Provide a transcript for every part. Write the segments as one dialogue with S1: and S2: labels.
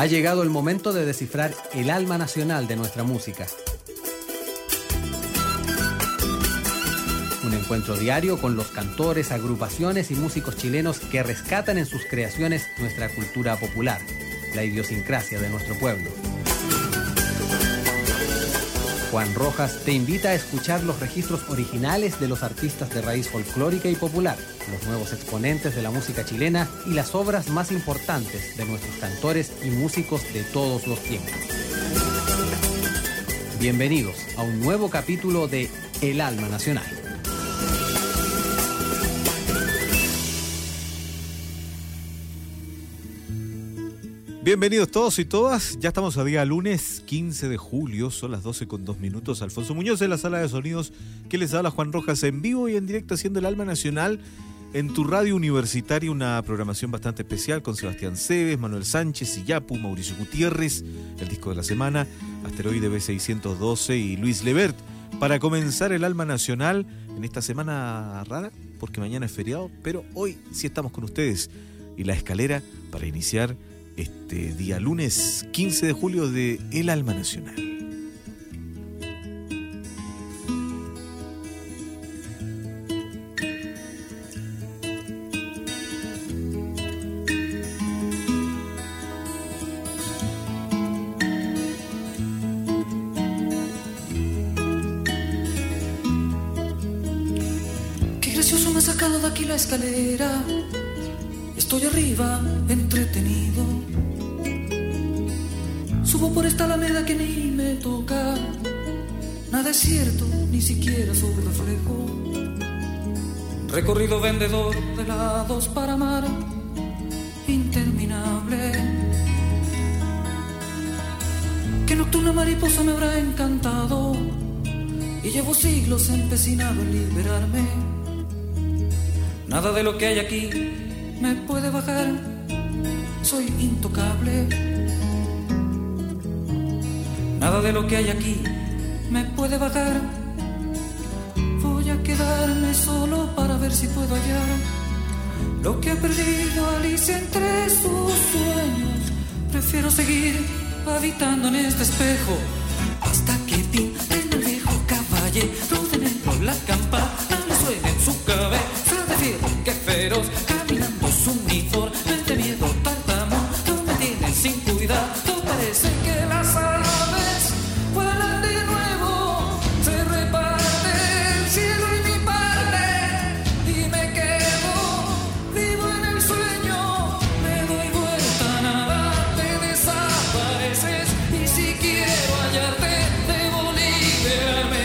S1: Ha llegado el momento de descifrar el alma nacional de nuestra música. Un encuentro diario con los cantores, agrupaciones y músicos chilenos que rescatan en sus creaciones nuestra cultura popular, la idiosincrasia de nuestro pueblo. Juan Rojas te invita a escuchar los registros originales de los artistas de raíz folclórica y popular, los nuevos exponentes de la música chilena y las obras más importantes de nuestros cantores y músicos de todos los tiempos. Bienvenidos a un nuevo capítulo de El Alma Nacional.
S2: Bienvenidos todos y todas, ya estamos a día lunes 15 de julio, son las 12:02. Alfonso Muñoz en la sala de sonidos que les habla Juan Rojas en vivo y en directo haciendo El Alma Nacional en tu radio universitaria, una programación bastante especial con Sebastián Cebes, Manuel Sánchez, Iyapu, Mauricio Gutiérrez, el disco de la semana, Asteroide B612 y Luis Lebert, para comenzar El Alma Nacional en esta semana rara, porque mañana es feriado, pero hoy sí estamos con ustedes y la escalera para iniciar este día lunes 15 de julio de El Alma Nacional.
S3: Qué gracioso me ha sacado de aquí la escalera. Estoy arriba, entretenido. Subo por esta alameda que ni me toca. Nada es cierto, ni siquiera su reflejo. Recorrido vendedor de helados para amar, interminable. Qué nocturna mariposa me habrá encantado. Y llevo siglos empecinado en liberarme. Nada de lo que hay aquí me puede bajar, soy intocable. Nada de lo que hay aquí me puede bajar. Voy a quedarme solo para ver si puedo hallar lo que ha perdido Alicia entre sus sueños. Prefiero seguir habitando en este espejo hasta que pinten el viejo caballero de negro. La campana le suena en su cabeza de fierro, que feroz caminando su uniforme de miedo tartamudo me tienen sin cuidado. Parece que las aves vuelan de nuevo, se reparte el cielo y mi parte, y me quedo vivo en el sueño. Me doy vuelta, nada, te desapareces, y si quiero hallarte debo liberarme.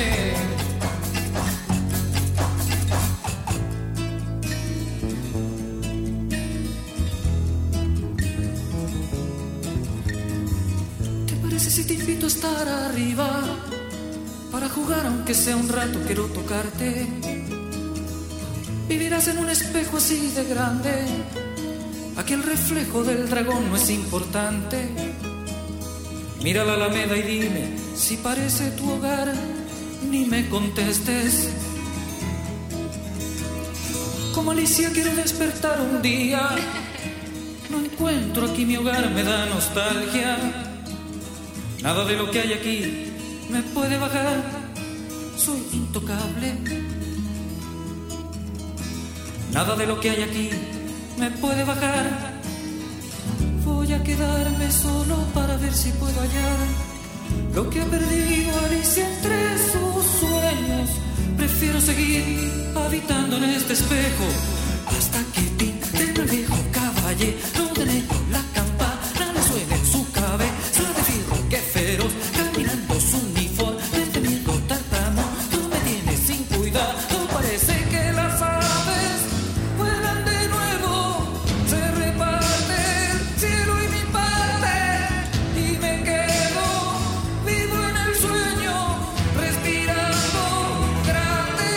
S3: Si te invito a estar arriba para jugar aunque sea un rato, quiero tocarte. Vivirás en un espejo así de grande, aquí el reflejo del dragón no es importante. Mira la alameda y dime si parece tu hogar, ni me contestes. Como Alicia quiero despertar un día, no encuentro aquí mi hogar, me da nostalgia. Nada de lo que hay aquí me puede bajar, soy intocable. Nada de lo que hay aquí me puede bajar. Voy a quedarme solo para ver si puedo hallar lo que ha perdido Alicia entre sus sueños. Prefiero seguir habitando en este espejo hasta que pinten el viejo caballero de negro. La campana le suena en su cabeza de fierro, que feroz caminando su uniforme de miedo tartamudo me tiene sin cuidado. Parece que las aves vuelan de nuevo, se reparte el cielo y mi parte, y me quedo vivo en el sueño, respirando grande.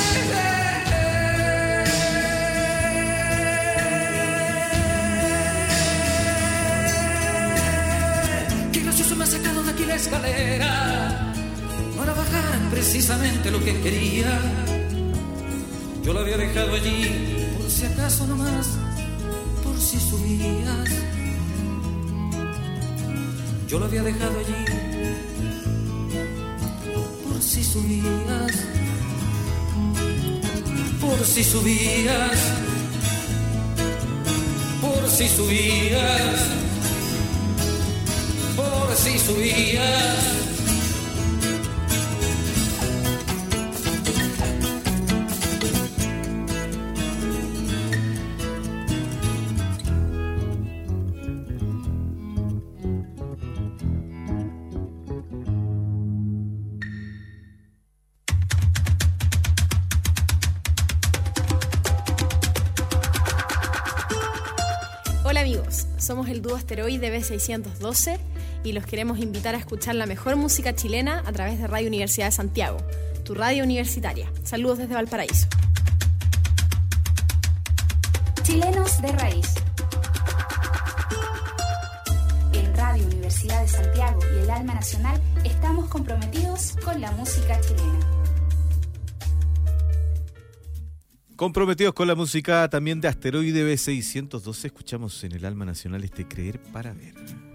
S3: Qué gracioso me ha sacado de aquí la escalera. No era bajar precisamente lo que quería. Yo la había dejado allí por si acaso nomás, por si subías. yo lo había dejado allí. Por si subías, por si subías, por si subías, por si subías.
S4: Hola amigos, somos el dúo Asteroide B612 y los queremos invitar a escuchar la mejor música chilena a través de Radio Universidad de Santiago, tu radio universitaria. Saludos desde Valparaíso.
S5: Chilenos de raíz. En Radio Universidad de Santiago y el Alma Nacional estamos comprometidos con la música chilena.
S2: Comprometidos con la música también de Asteroide B612, escuchamos en el Alma Nacional este Creer para Ver.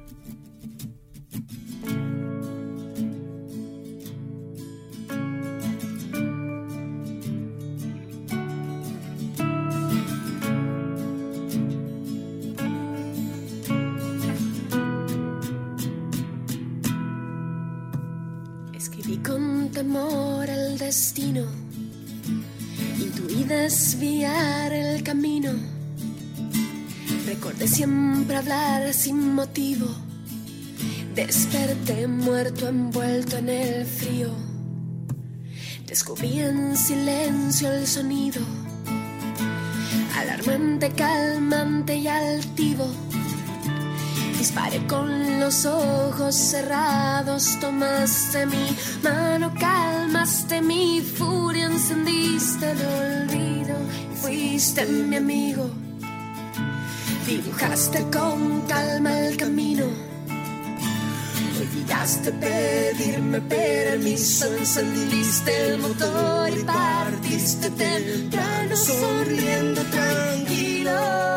S6: Escribí con temor al destino, intuí desviar el camino, recordé siempre hablar sin motivo, desperté muerto envuelto en el frío, descubrí en silencio el sonido, alarmante, calmante y altivo. Disparé con los ojos cerrados, tomaste mi mano, calmaste mi furia, encendiste el olvido y fuiste mi amigo. Dibujaste con calma el camino, olvidaste pedirme permiso, encendiste el motor y partiste temprano, sonriendo tranquilo.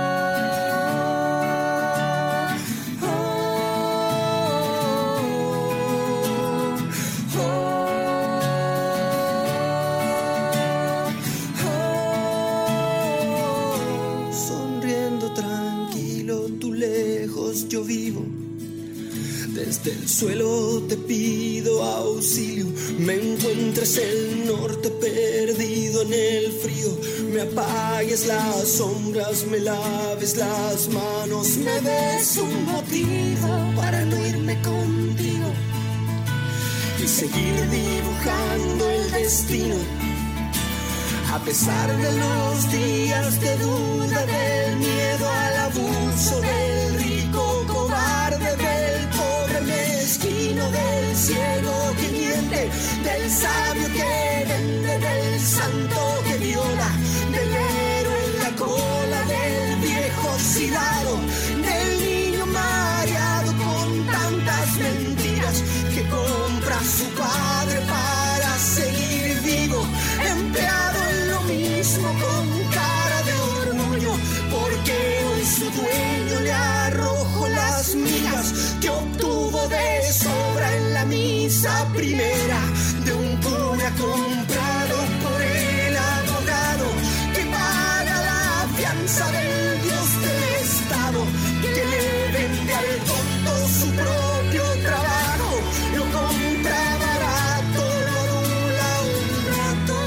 S7: Yo vivo, desde el suelo te pido auxilio, me encuentres el norte perdido en el frío, me apagues las sombras, me laves las manos, me des un motivo para no irme contigo y seguir dibujando el destino. A pesar de los días de duda, del miedo al abuso, del rico cobarde, del pobre mezquino, del ciego que miente, del sabio que vende, del santo que viola, del héroe en la cola, del viejo oxidado, del niño mareado con tantas mentiras que compra su padre para seguir vivo, empleado con cara de orgullo, porque hoy su dueño le arrojó las migas que obtuvo de sobra en la misa primera de un cura comprado por el abogado que paga la fianza del Dios del Estado, que le vende al tonto su propio trabajo, lo compra barato, lo adula un rato.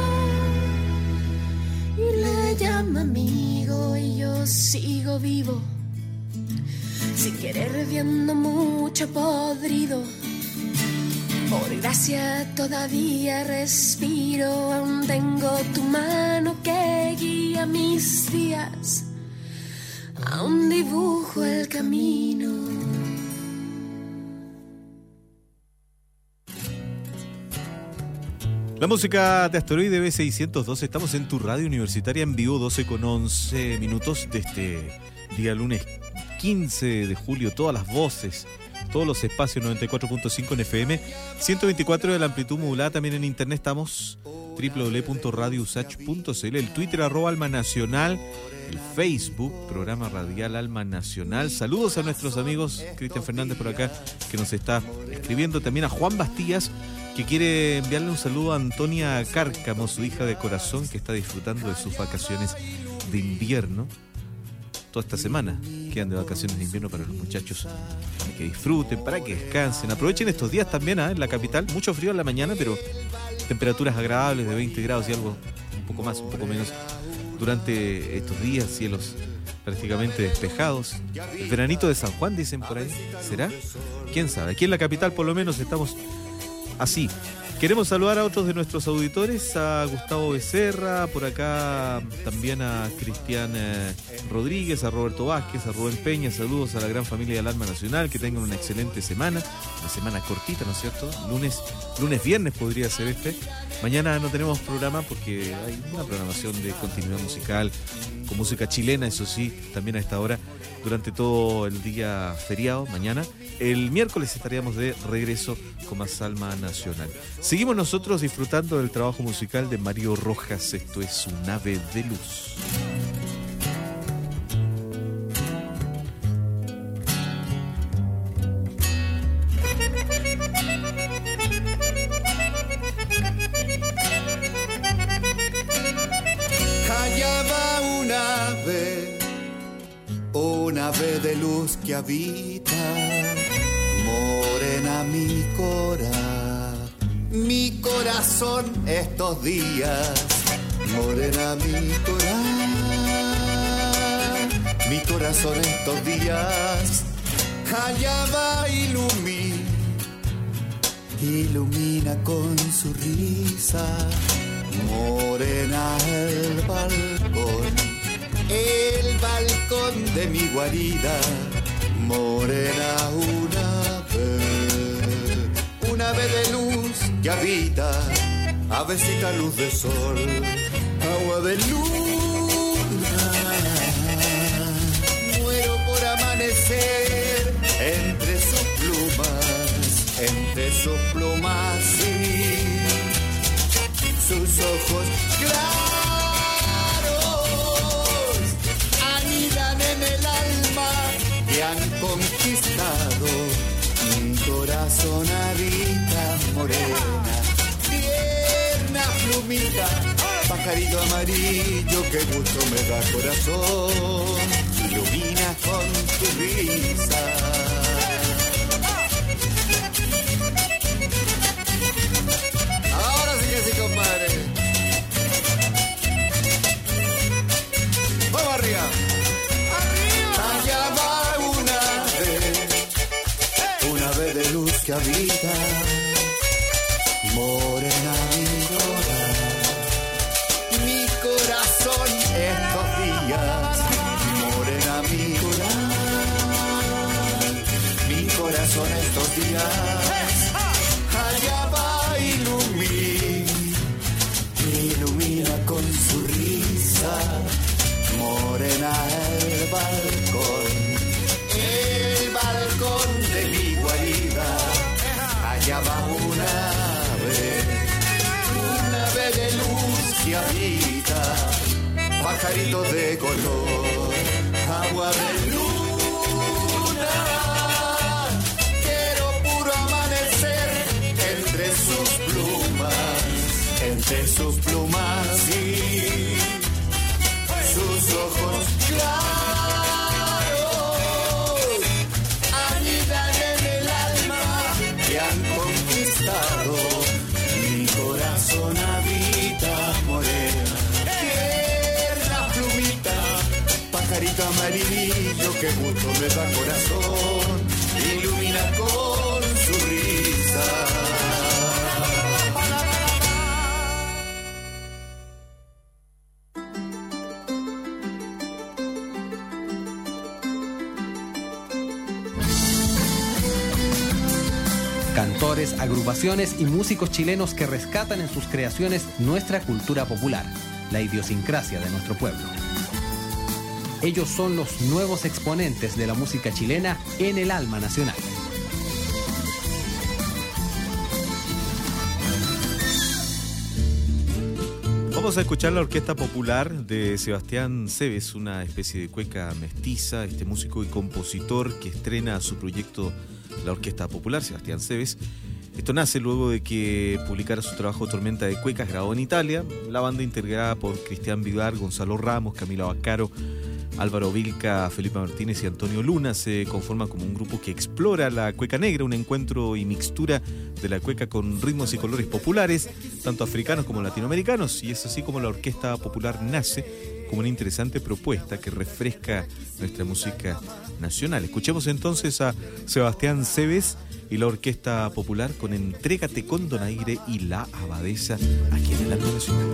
S6: Le llama amigo y yo sigo vivo, sin querer viendo mucho podrido. Por gracia todavía respiro, aún tengo tu mano que guía mis días, aún dibujo el camino.
S2: La música de Asteroide B612, estamos en tu radio universitaria en vivo, 12:11 de este día lunes 15 de julio. Todas las voces, todos los espacios, 94.5 en FM, 124 de la amplitud modulada, también en internet estamos www.radiousach.cl, el Twitter @almanacional el Facebook, programa radial Alma Nacional. Saludos a nuestros amigos, Cristian Fernández por acá, que nos está escribiendo. También a Juan Bastías, que quiere enviarle un saludo a Antonia Cárcamo, su hija de corazón, que está disfrutando de sus vacaciones de invierno. Toda esta semana quedan de vacaciones de invierno para los muchachos, para que disfruten, para que descansen. Aprovechen estos días también en la capital, mucho frío en la mañana, pero temperaturas agradables de 20 grados y algo, un poco más, un poco menos, durante estos días, cielos prácticamente despejados. El veranito de San Juan, dicen por ahí, ¿será? ¿Quién sabe? Aquí en la capital por lo menos estamos así. Queremos saludar a otros de nuestros auditores, a Gustavo Becerra, por acá también a Cristian Rodríguez, a Roberto Vázquez, a Rubén Peña. Saludos a la gran familia del Alma Nacional, que tengan una excelente semana, una semana cortita, ¿no es cierto? Lunes, viernes podría ser este. Mañana no tenemos programa porque hay una programación de continuidad musical, con música chilena, eso sí, también a esta hora, durante todo el día feriado, mañana. El miércoles estaríamos de regreso con más Alma Nacional. Seguimos nosotros disfrutando del trabajo musical de Mario Rojas. Esto es Un Ave de Luz.
S8: Allá va un ave de luz que habita, morena mi corazón estos días, morena mi corazón estos días. Allá va ilumina con su risa, morena el balcón de mi guarida, morena un ave de luz que habita, avecita luz de sol, agua de luna. Muero por amanecer entre sus plumas, sí, sus ojos claros anidan en el alma que han conquistado. Mi corazón habita, morena, tierna plumita, pajarito amarillo, qué gusto me da corazón, ilumina con tu risa. Ahora sí que sí, compadre. Vamos arriba. Allá va un ave de luz que habita, morena mi corazón estos días, morena mi corazón estos días. Allá va ilumina con su risa, morena el balcón de mi guarida. Allá va un ave de luz que habita, pajarito de color, agua de luna. Quiero puro amanecer entre sus plumas, sí, sus ojos claros anidan en el alma que han conquistado. Mi corazón habita, morena, tierna plumita, pajarito amarillo, que gusto me da corazón, ilumina con su risa.
S1: Cantores, agrupaciones y músicos chilenos que rescatan en sus creaciones nuestra cultura popular, la idiosincrasia de nuestro pueblo. Ellos son los nuevos exponentes de la música chilena en el Alma Nacional.
S2: Vamos Vamos a escuchar la Orquesta Popular de Sebastián Cebes, una especie de cueca mestiza, este músico y compositor que estrena su proyecto La Orquesta Popular, Sebastián Cebes. Esto nace luego de que publicara su trabajo Tormenta de Cuecas, grabado en Italia. La banda, integrada por Cristian Vivar, Gonzalo Ramos, Camila Baccaro, Álvaro Vilca, Felipe Martínez y Antonio Luna, se conforma como un grupo que explora la cueca negra, un encuentro y mixtura de la cueca con ritmos y colores populares, tanto africanos como latinoamericanos, y es así como la Orquesta Popular nace como una interesante propuesta que refresca nuestra música nacional. Escuchemos entonces a Sebastián Cebes y la Orquesta Popular con Entrégate con Donaire y La Abadesa, aquí en el Alma Nacional.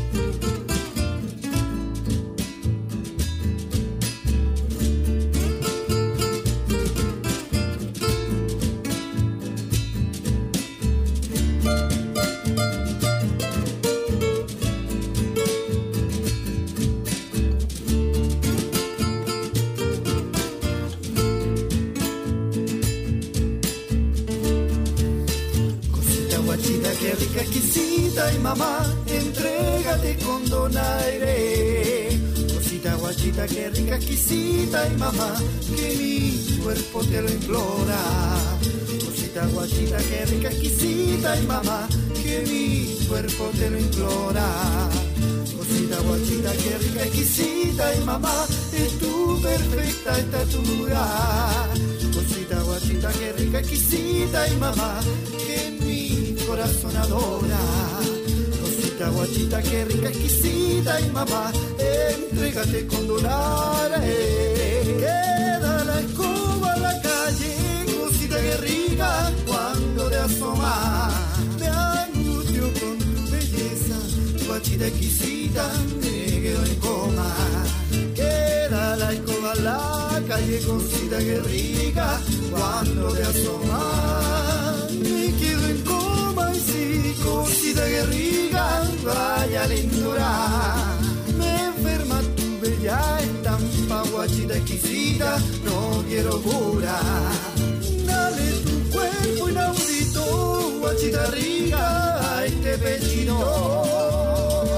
S9: Mamá, entrégate con donaire. Cosita guachita, qué rica, exquisita. Y mamá, que mi cuerpo te lo implora. Cosita guachita, qué rica, exquisita. Y mamá, que mi cuerpo te lo implora. Cosita guachita, qué rica, exquisita. Y mamá, es tu perfecta estatura. Cosita guachita, qué rica, exquisita. Y mamá, que mi corazón adora. Guachita, qué rica, exquisita. Y mamá, entrégate con donaire. Queda la escoba en la calle, cosita que rica, cuando te asomas. Me angustio con tu belleza, guachita exquisita, me quedo en coma. Queda la escoba en la calle, cosita que rica, cuando te asomas. Me quedo en coma y sí, cosita que rica, vaya lindura. Me enferma tu bella estampa, guachita exquisita, no quiero cura. Dale tu cuerpo inaudito, guachita rica, a este pechito.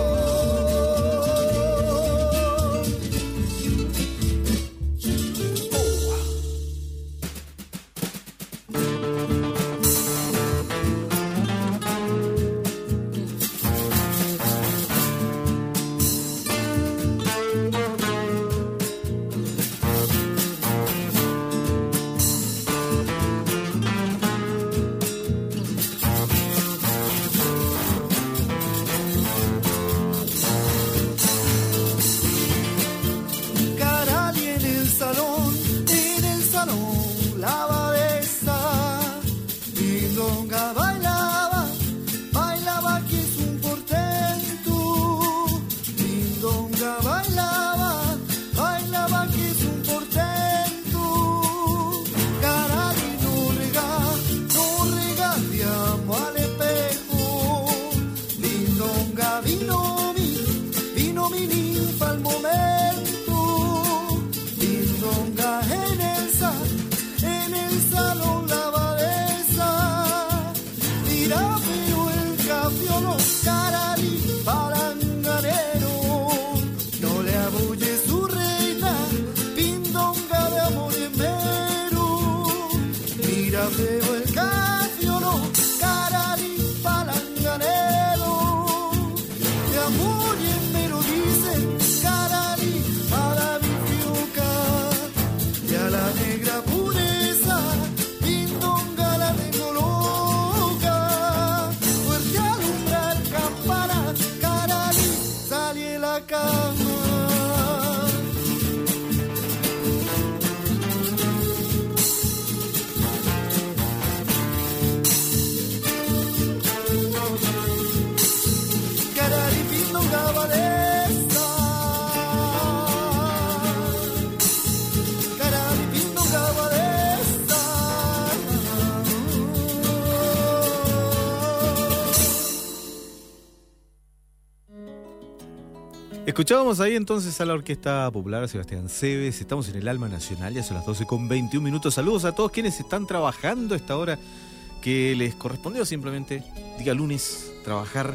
S2: Escuchábamos ahí entonces a la Orquesta Popular, a Sebastián Cebes. Estamos en el Alma Nacional, ya son las 12:21. Saludos a todos quienes están trabajando a esta hora que les correspondió simplemente, día lunes, trabajar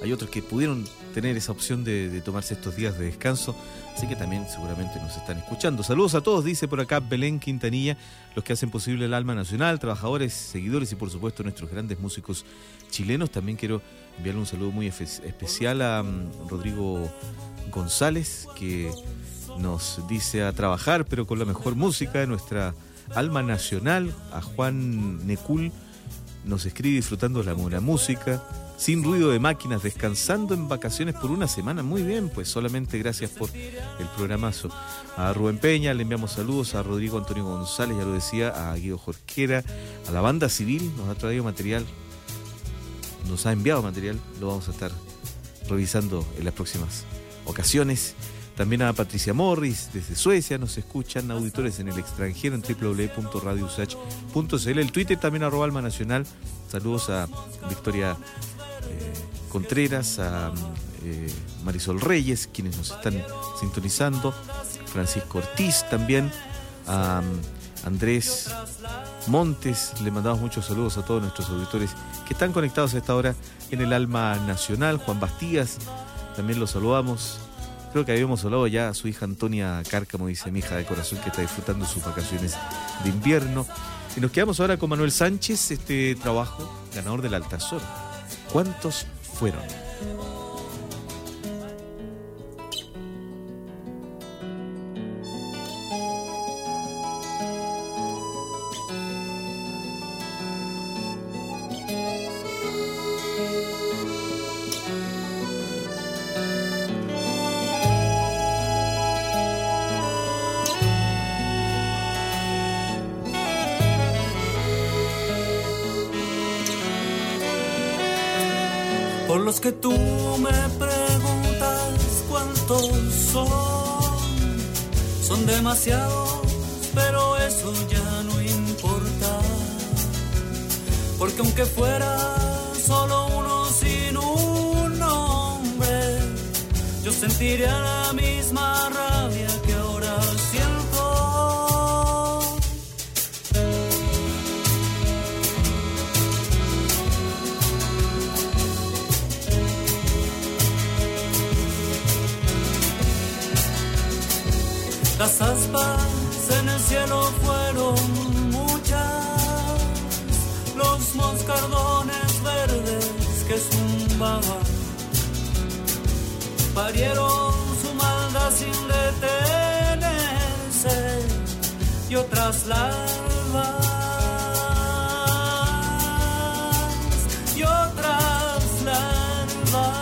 S2: hay otros que pudieron tener esa opción de tomarse estos días de descanso, así que también seguramente nos están escuchando. Saludos a todos, dice por acá Belén Quintanilla, los que hacen posible el Alma Nacional, trabajadores, seguidores y por supuesto nuestros grandes músicos chilenos. También quiero enviarle un saludo muy especial a Rodrigo González, que nos dice a trabajar pero con la mejor música de nuestra Alma Nacional. A Juan Necul nos escribe disfrutando de la buena música, sin ruido de máquinas, descansando en vacaciones por una semana. Muy bien, pues solamente gracias por el programazo. A Rubén Peña le enviamos saludos, a Rodrigo Antonio González, ya lo decía, a Guido Jorquera, a la Banda Civil, nos ha traído material, nos ha enviado material, lo vamos a estar revisando en las próximas ocasiones. También a Patricia Morris desde Suecia, nos escuchan auditores en el extranjero en www.radiousach.cl, el Twitter también @Alma Nacional. Saludos a Victoria Contreras, a Marisol Reyes, quienes nos están sintonizando, Francisco Ortiz también, a Andrés Montes. Le mandamos muchos saludos a todos nuestros auditores que están conectados a esta hora en el Alma Nacional. Juan Bastías, también lo saludamos. Creo que habíamos hablado ya a su hija Antonia Cárcamo, dice mi hija de corazón, que está disfrutando sus vacaciones de invierno. Y nos quedamos ahora con Manuel Sánchez, este trabajo ganador del Altazor. ¿Cuántos fueron?
S3: Por los que tú me preguntas cuántos son demasiados, pero eso ya no importa, porque aunque fuera solo uno sin un nombre, yo sentiría la misma rabia que ahora siento. Las aspas en el cielo fueron muchas, los moscardones verdes que zumbaban parieron su maldad sin detenerse, y otras larvas, y otras larvas.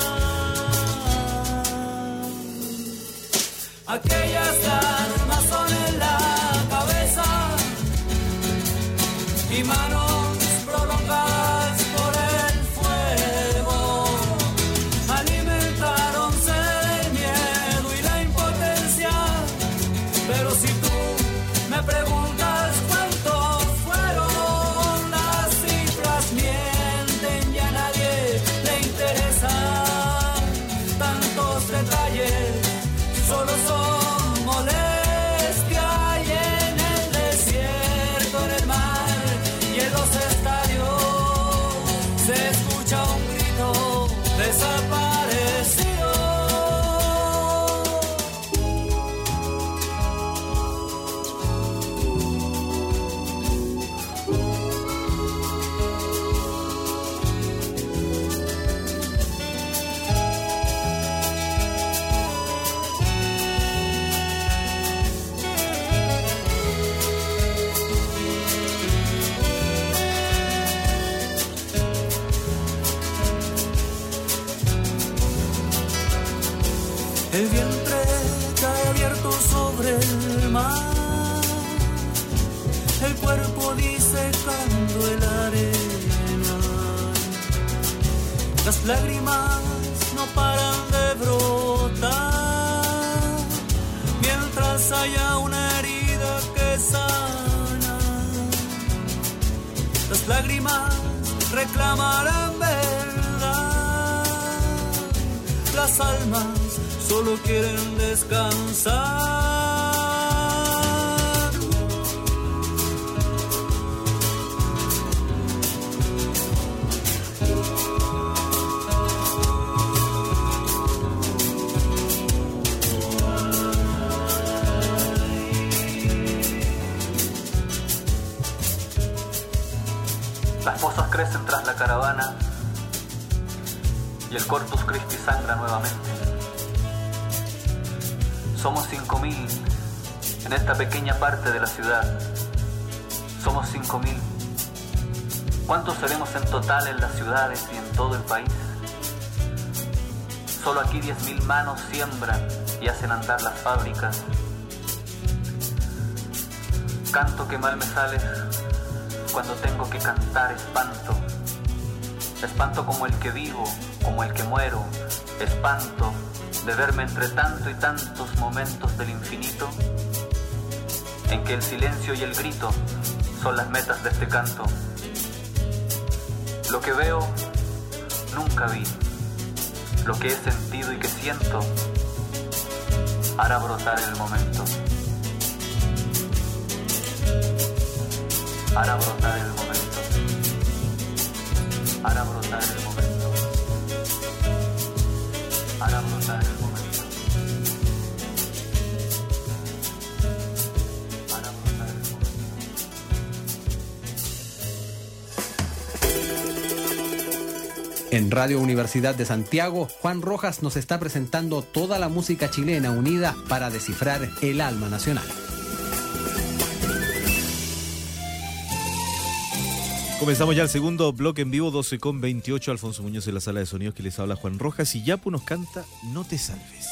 S3: Aquellas armas son en la cabeza y manos prolongadas por el fuego. Alimentaronse el miedo y la impotencia, pero si tú me preguntas cuántos fueron, las cifras mienten y a nadie le interesan tantos detalles. Solo son molestia, y en el desierto, en el mar y en los estadios se escucha un grito desaparecido. El vientre cae abierto sobre el mar, el cuerpo disecando el arena. Las lágrimas no paran de brotar, mientras haya una herida que sana. Las lágrimas reclamarán verdad, las almas solo quieren descansar.
S10: Las pozas crecen tras la caravana y el Corpus Christi sangra nuevamente. Somos 5.000 en esta pequeña parte de la ciudad. Somos 5.000. ¿Cuántos seremos en total en las ciudades y en todo el país? Solo aquí 10.000 manos siembran y hacen andar las fábricas. Canto que mal me sale cuando tengo que cantar espanto. Espanto como el que vivo, como el que muero. Espanto de verme entre tanto y tantos momentos del infinito, en que el silencio y el grito son las metas de este canto. Lo que veo, nunca vi. Lo que he sentido y que siento, hará brotar el momento. Hará brotar el momento. Hará brotar el momento. Hará brotar el momento. Hará brotar el momento.
S1: En Radio Universidad de Santiago, Juan Rojas nos está presentando toda la música chilena unida para descifrar el alma nacional.
S2: Comenzamos ya el segundo bloque en vivo, 12:28. Alfonso Muñoz en la sala de sonidos, que les habla Juan Rojas, y Yapu nos canta No te salves.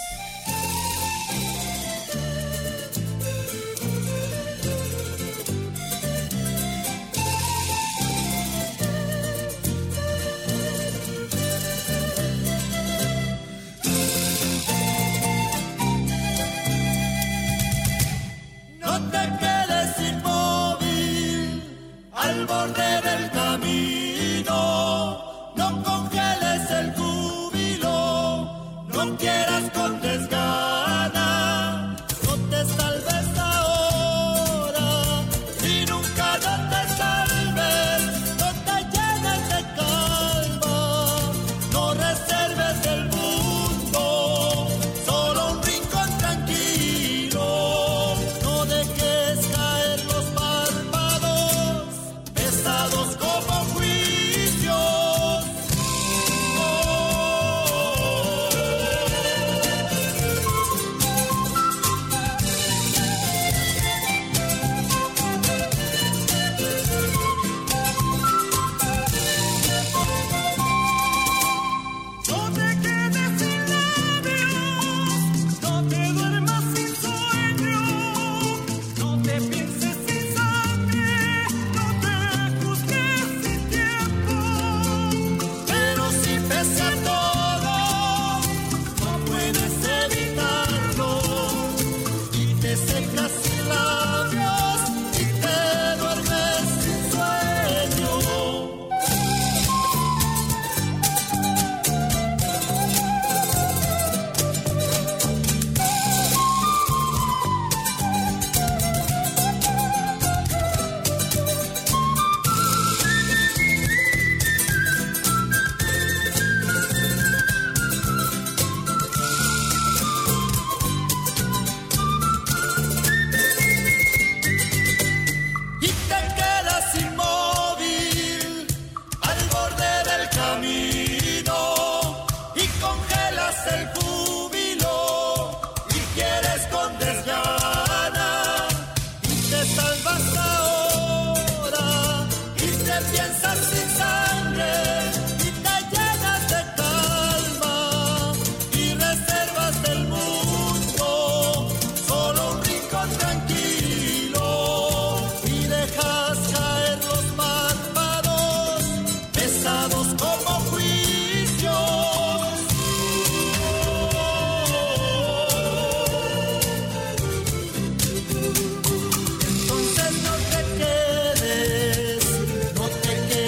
S9: No te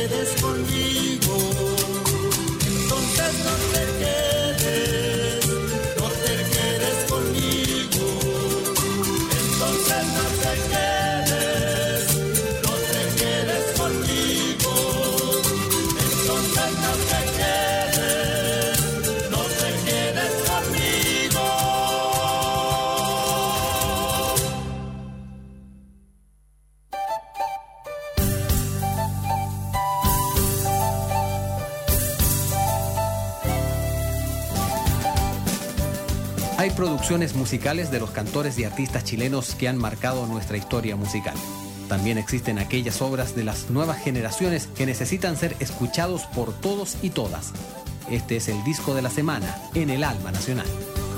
S1: producciones musicales de los cantores y artistas chilenos que han marcado nuestra historia musical. También existen aquellas obras de las nuevas generaciones que necesitan ser escuchados por todos y todas. Este es el disco de la semana en el Alma Nacional.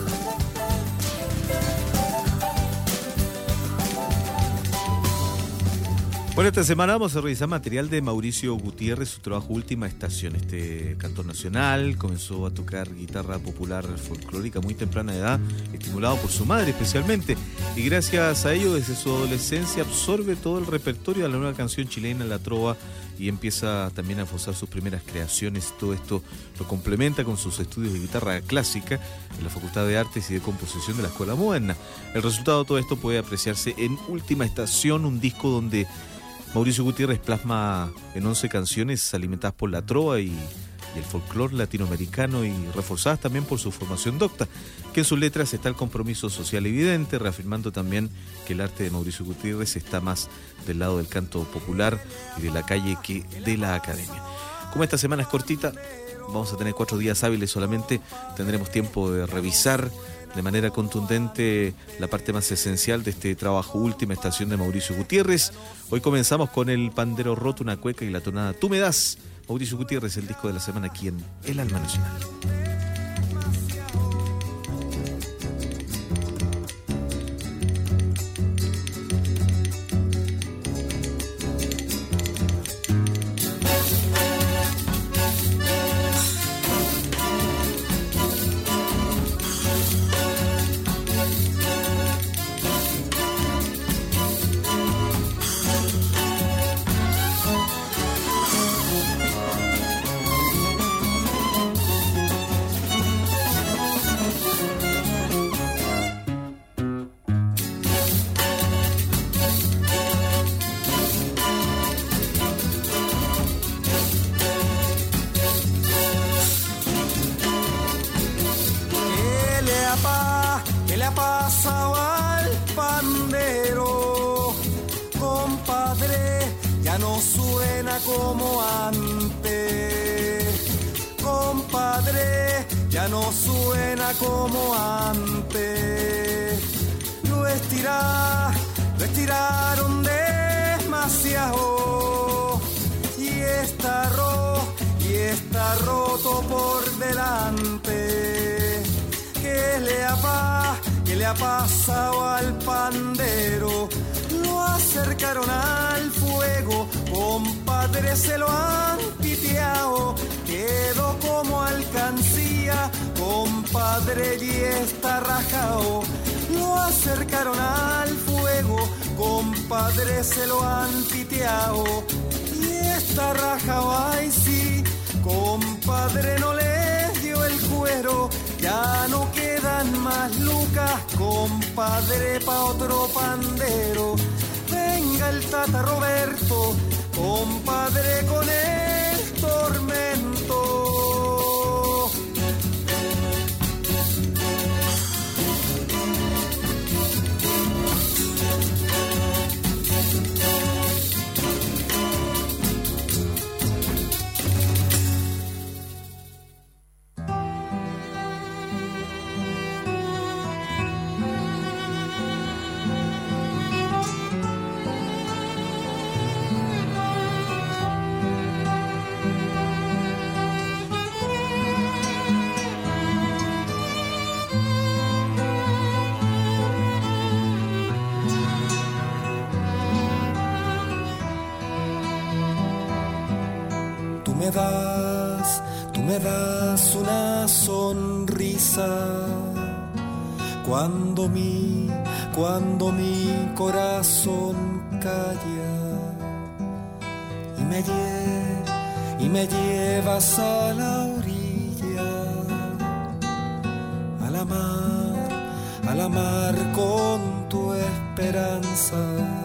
S2: Bueno, esta semana vamos a revisar material de Mauricio Gutiérrez, su trabajo Última Estación. Este cantor nacional comenzó a tocar guitarra popular folclórica muy temprana edad, estimulado por su madre especialmente, y gracias a ello desde su adolescencia absorbe todo el repertorio de la nueva canción chilena, la trova, y empieza también a forzar sus primeras creaciones. Todo esto lo complementa con sus estudios de guitarra clásica en la Facultad de Artes y de Composición de la Escuela Moderna. El resultado de todo esto puede apreciarse en Última Estación, un disco donde Mauricio Gutiérrez plasma en 11 canciones alimentadas por la trova y el folclore latinoamericano y reforzadas también por su formación docta, que en sus letras está el compromiso social evidente, reafirmando también que el arte de Mauricio Gutiérrez está más del lado del canto popular y de la calle que de la academia. Como esta semana es cortita, vamos a tener 4 días hábiles solamente, tendremos tiempo de revisar de manera contundente la parte más esencial de este trabajo Última Estación de Mauricio Gutiérrez. Hoy comenzamos con el pandero roto, una cueca y la tonada Tú me das. Mauricio Gutiérrez, el disco de la semana aquí en El Alma Nacional.
S9: Como antes, compadre, ya no suena como antes. Lo estiraron demasiado y está roto por delante. ¿Qué le ha pasado al pandero? Lo acercaron al fuego, compadre, se lo han piteado, quedó como alcancía, compadre, y está rajado. Lo acercaron al fuego, compadre, se lo han piteado, y está rajado. Ay sí, compadre, no le dio el cuero, ya no quedan más lucas, compadre, pa' otro pandero. Venga el Tata Roberto, compadre, con el tormento. Tú me das una sonrisa cuando mi corazón calla y me llevas a la orilla, a la mar con tu esperanza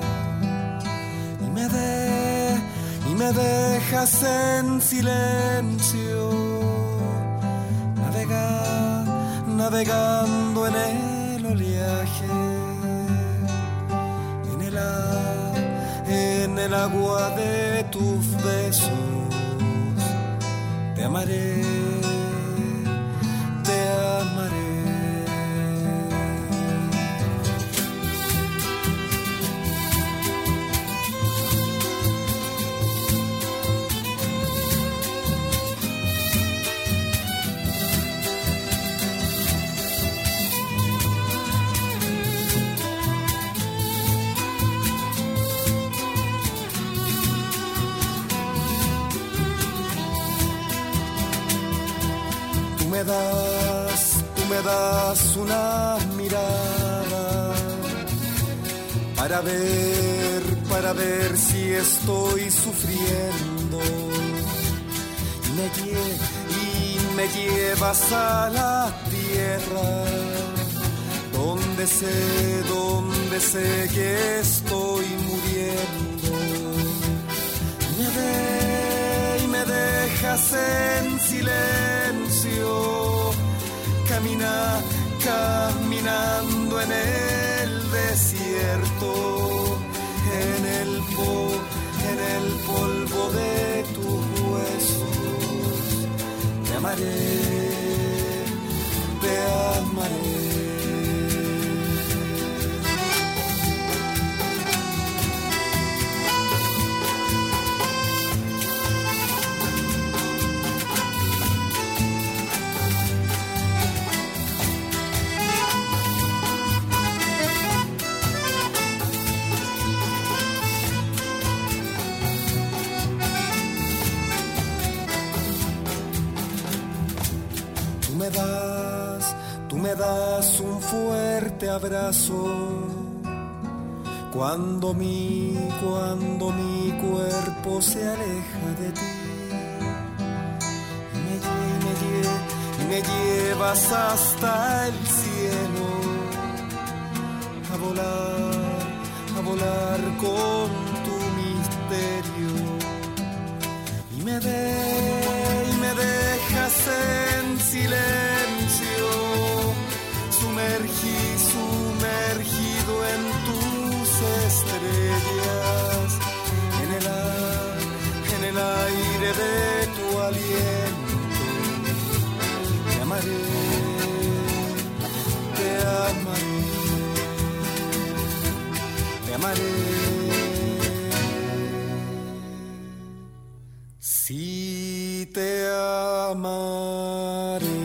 S9: y me dejas en silencio, navegando en el oleaje, en el agua de tus besos. Te amaré, te amaré.
S7: me das una mirada para ver si estoy sufriendo. Y me llevas a la tierra donde sé que estoy muriendo. Y me dejas en silencio, caminando en el desierto, en el polvo de tus huesos. Te amaré, te amaré. Tú me das un fuerte abrazo cuando mi cuerpo se aleja de ti. Y me llevas hasta el cielo a volar con tu misterio. Y me dejas en silencio, sumergido en tus estrellas, en el aire de tu aliento. Te amaré, te amaré, te amaré. Sí, te amaré.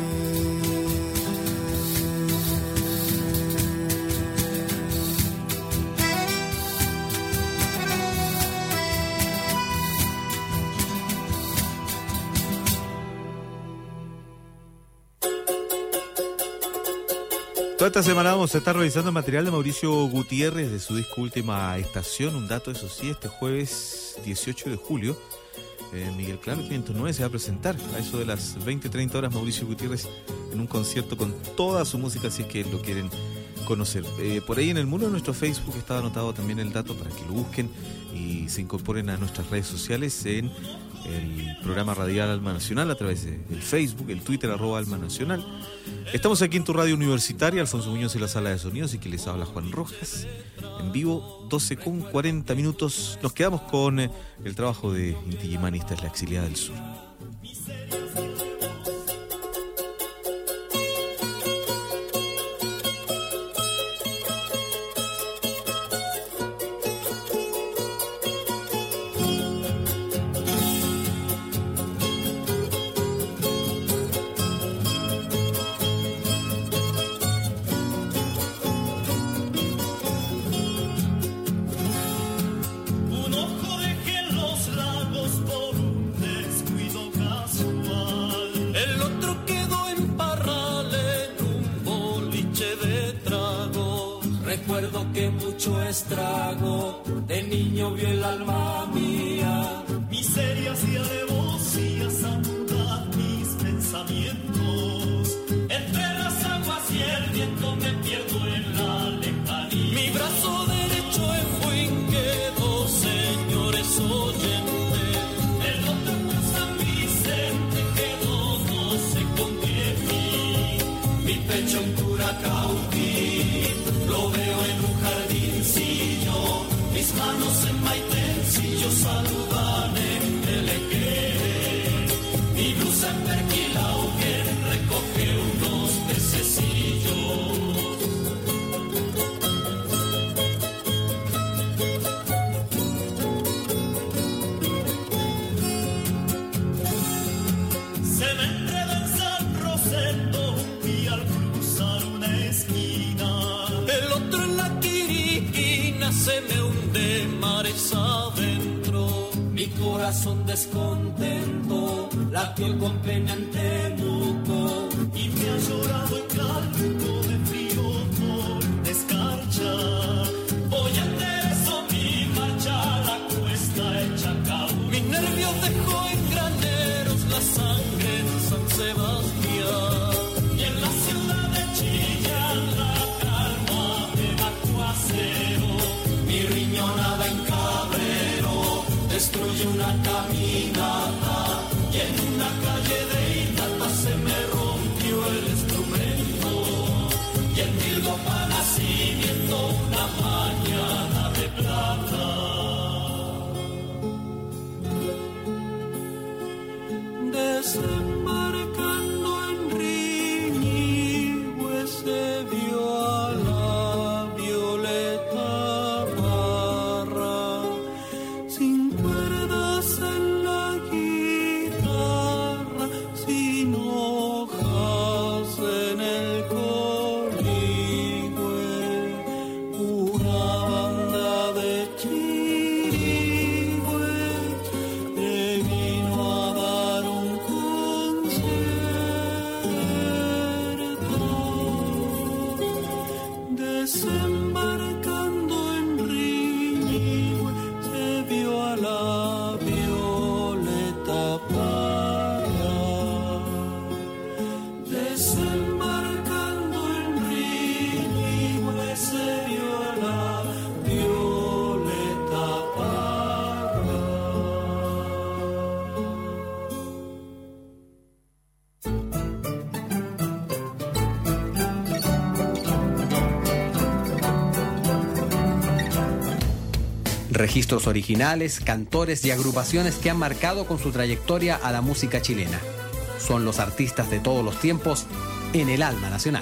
S2: Toda esta semana vamos a estar revisando el material de Mauricio Gutiérrez de su disco Última Estación. Un dato, eso sí, este jueves 18 de julio, Miguel Claro 509 se va a presentar a eso de las 20-30 horas Mauricio Gutiérrez en un concierto con toda su música, si es que lo quieren conocer. Por ahí en el muro de nuestro Facebook estaba anotado también el dato para que lo busquen y se incorporen a nuestras redes sociales en el programa radial Alma Nacional a través del Facebook, el Twitter @Alma Nacional. Estamos aquí en tu radio universitaria, Alfonso Muñoz en la sala de sonidos, y que les habla Juan Rojas, en vivo, 12:40. Nos quedamos con el trabajo de Inti Illimani, esta es La Exiliada del Sur.
S11: Estrago de niño vio el alma mía, miseria hacía de vos y a saludar mis pensamientos. Entre las aguas y el viento me pierdo en la lejanía. Mi brazo derecho en Fuín quedó, señores oyentes. El otro en San Vicente quedó, no sé con qué fin. Mi pecho en Curacautí, lo veo en un jardincillo, mis manos en Maitencillo saludan en Telequé, mi blusa en Perquilauquén recoge unos pececillos. Se me enreda en San Rosendo y al cruzar una esquina, el otro en la Quiriquina se me hunde mares adentro. Mi corazón descontento latió con pena en Temuco me ha llorado en caldo de frío por escarcha. Voy a enderezo mi marcha, la cuesta hecha cabo. Mis nervios dejó en graneros la sangre en San Sebastián. Y en la ciudad de Chillán la calma del aguacero. Mi riñonada en Cabrero destruye una caminata. Y en una calle de Inata se me rompió el instrumento. Y en Milgopán nacimiento una mañana de plata. Desembarcando en Riñihue se vio a la Violeta Parra, sin cuerdas en la guitarra, sin hojas en el coligüe, una banda de chirigüe le vino a dar un concierto. Desembarcando en Riñihue se vio a la Violeta Parra. Desembarcando en Riñihue se vio a la Violeta Parra.
S1: Registros originales, cantores y agrupaciones que han marcado con su trayectoria a la música chilena. Son los artistas de todos los tiempos en el alma nacional.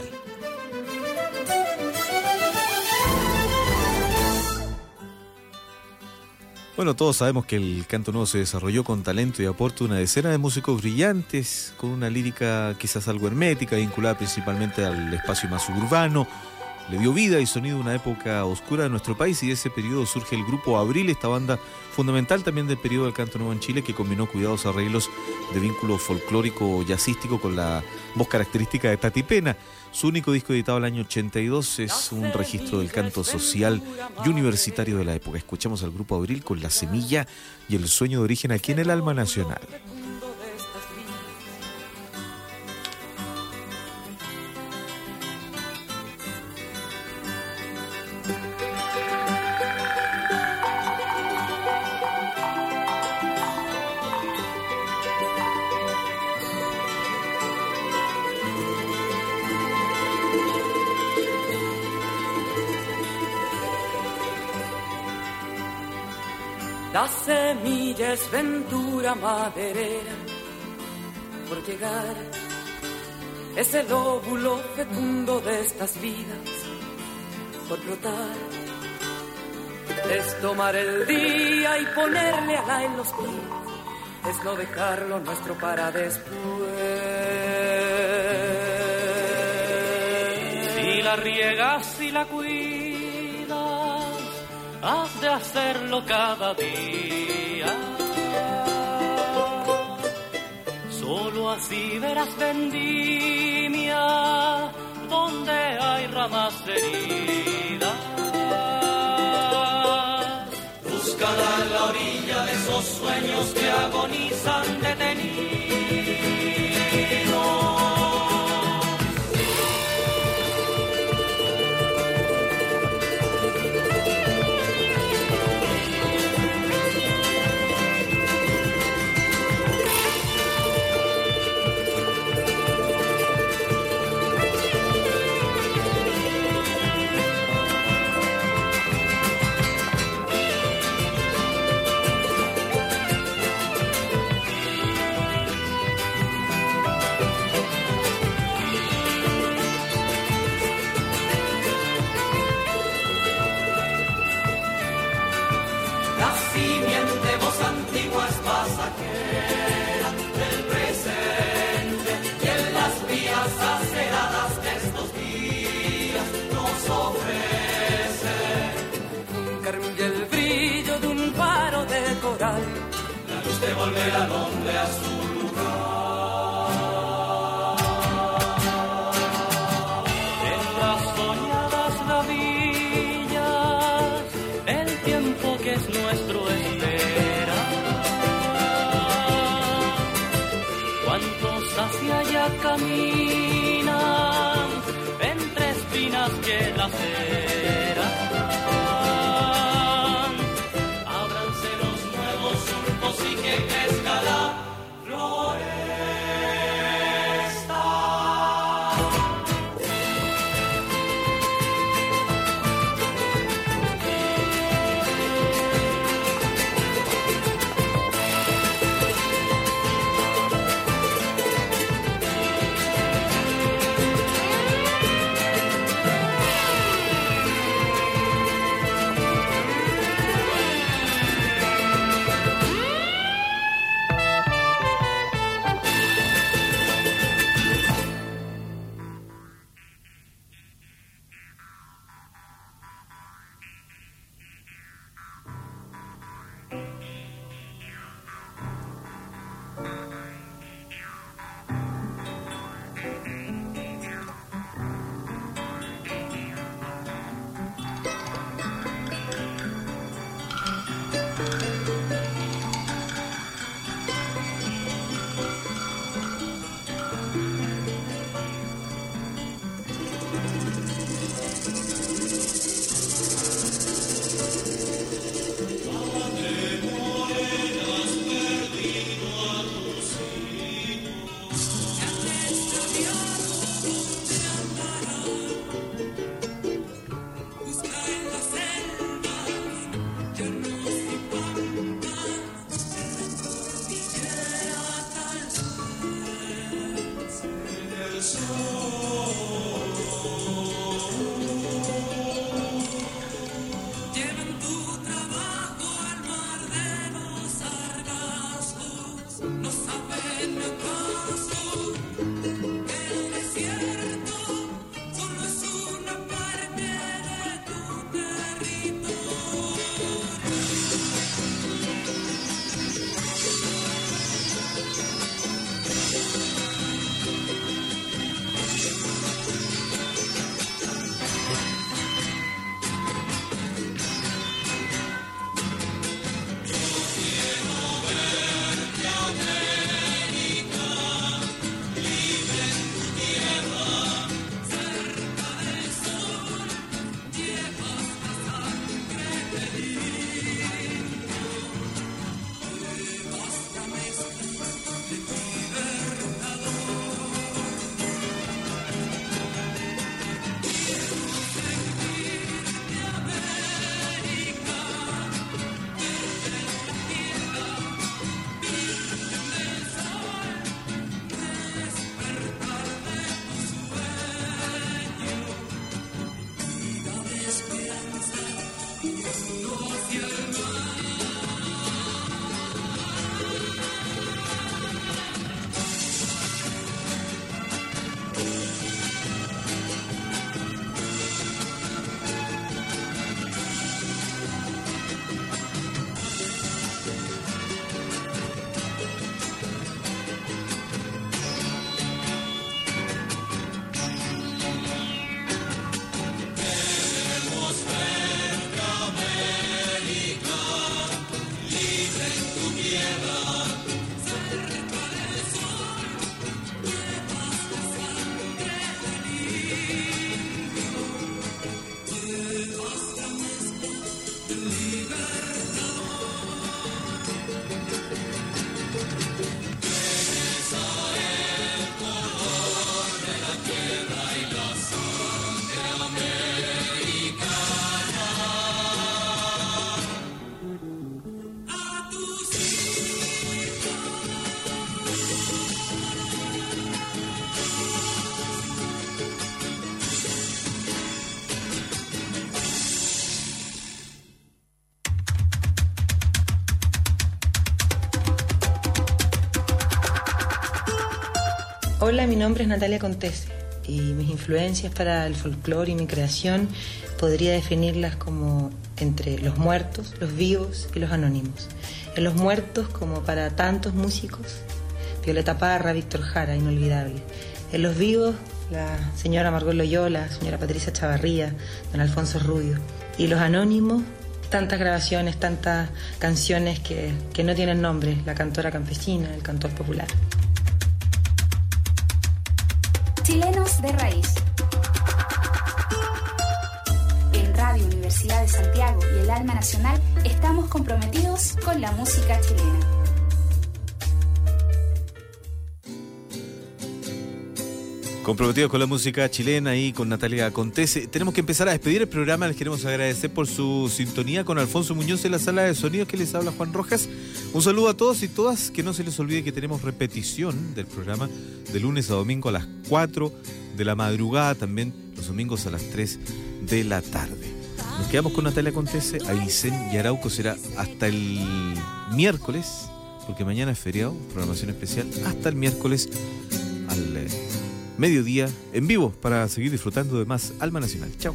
S2: Bueno, todos sabemos que el canto nuevo se desarrolló con talento y aporte de una decena de músicos brillantes, con una lírica quizás algo hermética, vinculada principalmente al espacio más urbano. Le dio vida y sonido a una época oscura de nuestro país, y de ese periodo surge el grupo Abril, esta banda fundamental también del periodo del canto nuevo en Chile, que combinó cuidados arreglos de vínculo folclórico jazzístico con la voz característica de Tati Pena. Su único disco editado el año 82 es un registro del canto social y universitario de la época. Escuchamos al grupo Abril con La Semilla y El Sueño de Origen aquí en el Alma Nacional.
S3: La semilla es ventura maderera por llegar, es el óvulo fecundo de estas vidas por brotar, es tomar el día y ponerle ala en los pies, es no dejarlo nuestro para después. Si la riegas y la cuidas, has de hacerlo cada día. Solo así verás vendimia donde hay ramas heridas. Búscala en la orilla de esos sueños que agonizan detenidos. La luz de volver al hombre a su lugar.
S12: caminan entre espinas que laceran. Ábranse los nuevos surcos y que crezca la floresta.
S13: Hola, mi nombre es Natalia Contese y mis influencias para el folclore y mi creación podría definirlas como entre los muertos, los vivos y los anónimos. En los muertos, como para tantos músicos, Violeta Parra, Víctor Jara, inolvidable. En los vivos, la señora Margot Loyola, señora Patricia Chavarría, don Alfonso Rubio. Y los anónimos, tantas grabaciones, tantas canciones que no tienen nombre, la cantora campesina, el cantor popular.
S5: Sonidos de raíz. En Radio Universidad de Santiago y el Alma Nacional estamos comprometidos con la música chilena.
S2: Comprometidos con la música chilena y con Natalia Contese. Tenemos que empezar a despedir el programa. Les queremos agradecer por su sintonía con Alfonso Muñoz en la sala de sonidos, que les habla Juan Rojas. Un saludo a todos y todas. Que no se les olvide que tenemos repetición del programa de lunes a domingo a las 4 de la madrugada. También los domingos a las 3 de la tarde. Nos quedamos con Natalia Contese. Aysén y Arauco será hasta el miércoles, porque mañana es feriado, programación especial, hasta el miércoles al mediodía en vivo para seguir disfrutando de más Alma Nacional. Chao.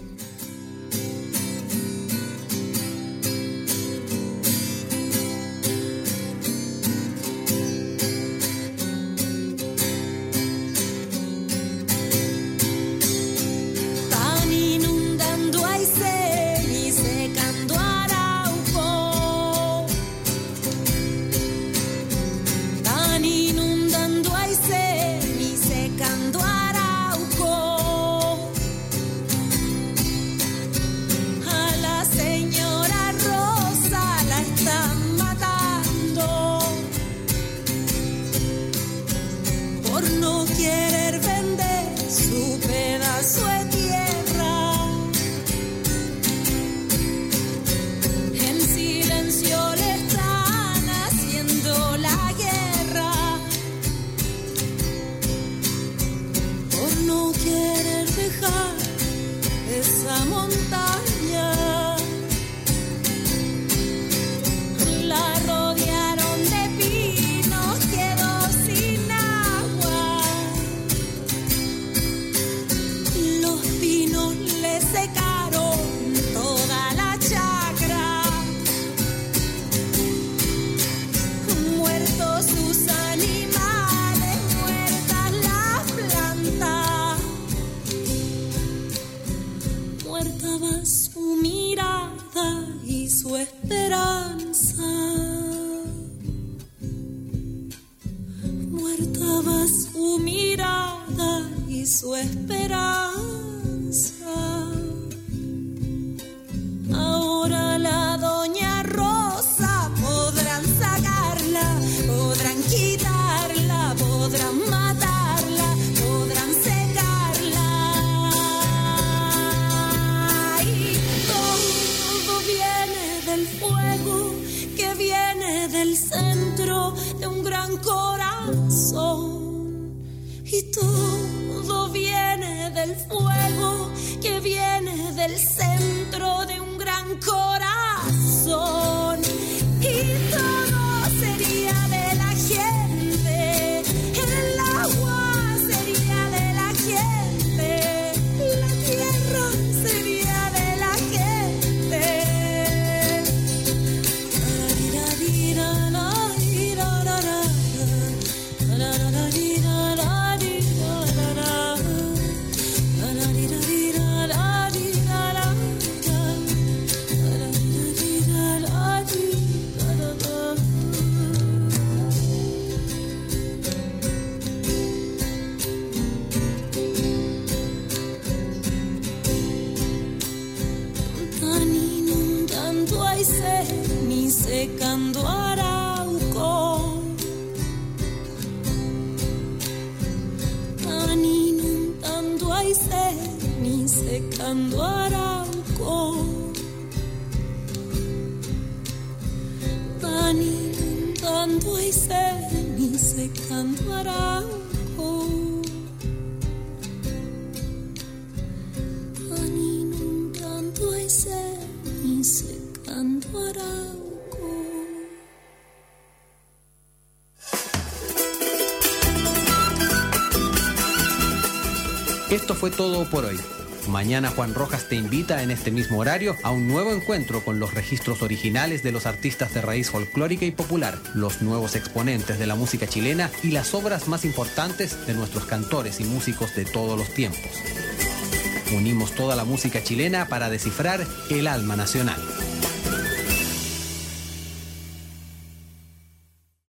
S1: Esto fue todo por hoy. Mañana Juan Rojas te invita en este mismo horario a un nuevo encuentro con los registros originales de los artistas de raíz folclórica y popular, los nuevos exponentes de la música chilena y las obras más importantes de nuestros cantores y músicos de todos los tiempos. Unimos toda la música chilena para descifrar el alma nacional.